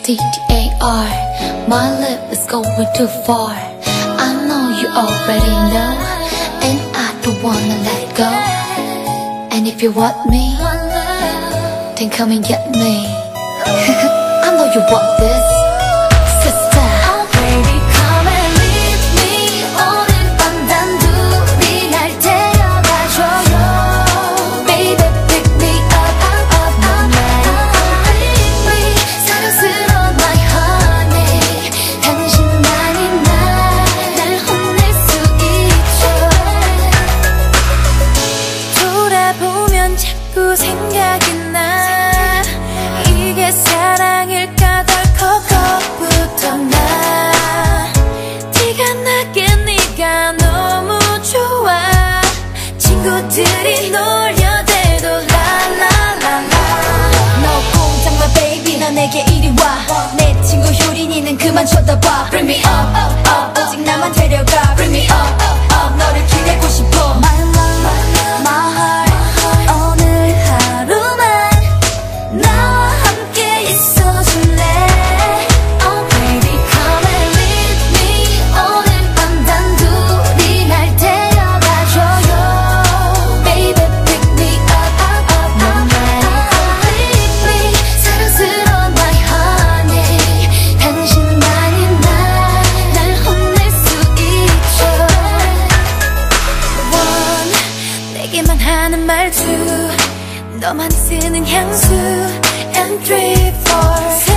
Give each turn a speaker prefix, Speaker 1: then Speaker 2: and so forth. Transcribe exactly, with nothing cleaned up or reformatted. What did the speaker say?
Speaker 1: D D A R. My lip is going too far. I know you already know, and I don't wanna let go. And if you want me, then come and get me. I know you want this, sister.
Speaker 2: Oh baby, come and leave me. 오늘 밤 단둘이 날 데려가줘요. Baby, pick me up, up, up, up, up. Leave me. 사랑스러운 my honey. 당신만이 날 혼낼 수 있죠. 돌아보면 자꾸 생각이 나. 이게 사랑일까 덜컥부터 나. 티가 나게 네가 너무 좋아. 친구들이 놀려대도 라라라라. 너 꼼짝 마 baby, 너 내게 이리 와. 내 친구 효린이는 그만 쳐다봐. Bring me up, up, up. 오직 나만 데려가. Bring me up, up, up. 너를 기대고 싶어. My love, my heart. 오늘 하루만 나와 함께 있어줄래. Oh baby, come and leave me. 오늘 밤 단둘이 날 데려가줘요. Baby, pick me up, up, up, up, up. Leave me. 사랑스러운 my honey. 당신만이 날 혼낼 수 있죠. One, 내게만 하는 말투, 너만 쓰는 향수. And three, four.